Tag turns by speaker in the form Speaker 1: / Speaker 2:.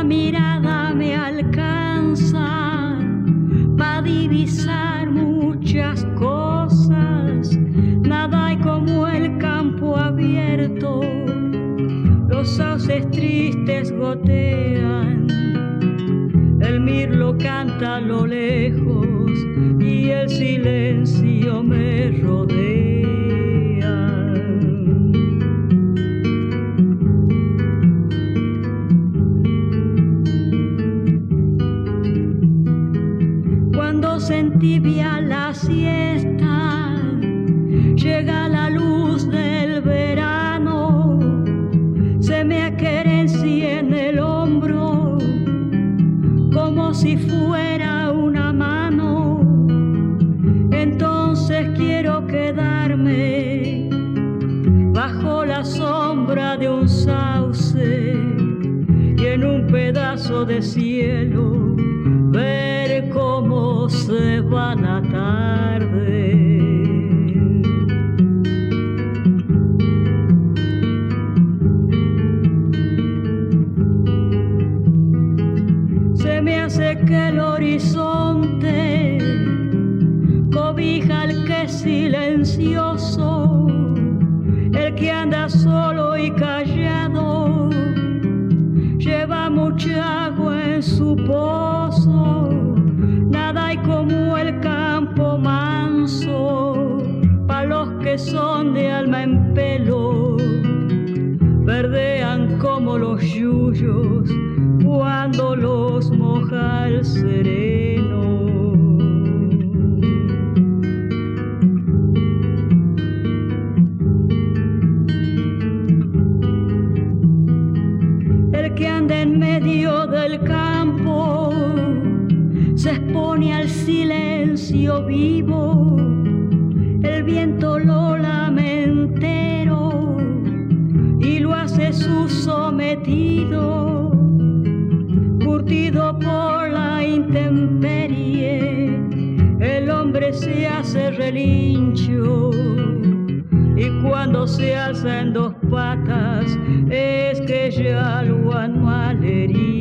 Speaker 1: la mirada me alcanza para divisar muchas cosas. Nada hay como el campo abierto, los sauces tristes gotean, el mirlo canta a lo lejos y el silencio me rodea. Cuando se entibia la siesta, llega la luz del verano, se me acaricia en el hombro como si fuera una mano. Entonces quiero quedarme bajo la sombra de un sauce y en un pedazo de cielo ver cómo se va la tarde. Se me hace que el horizonte cobija al que es silencioso, el que anda solo y callado, lleva mucha agua en su pozo. Nada hay como el campo manso, pa' los que son de alma en pelo, verdean como los yuyos cuando los moja el sereno. El que anda en medio del campo se expone al silencio vivo, el viento lo lamentero y lo hace su sometido, curtido por la intemperie. El hombre se hace relincho y cuando se alza en dos patas es que ya lo han malherido.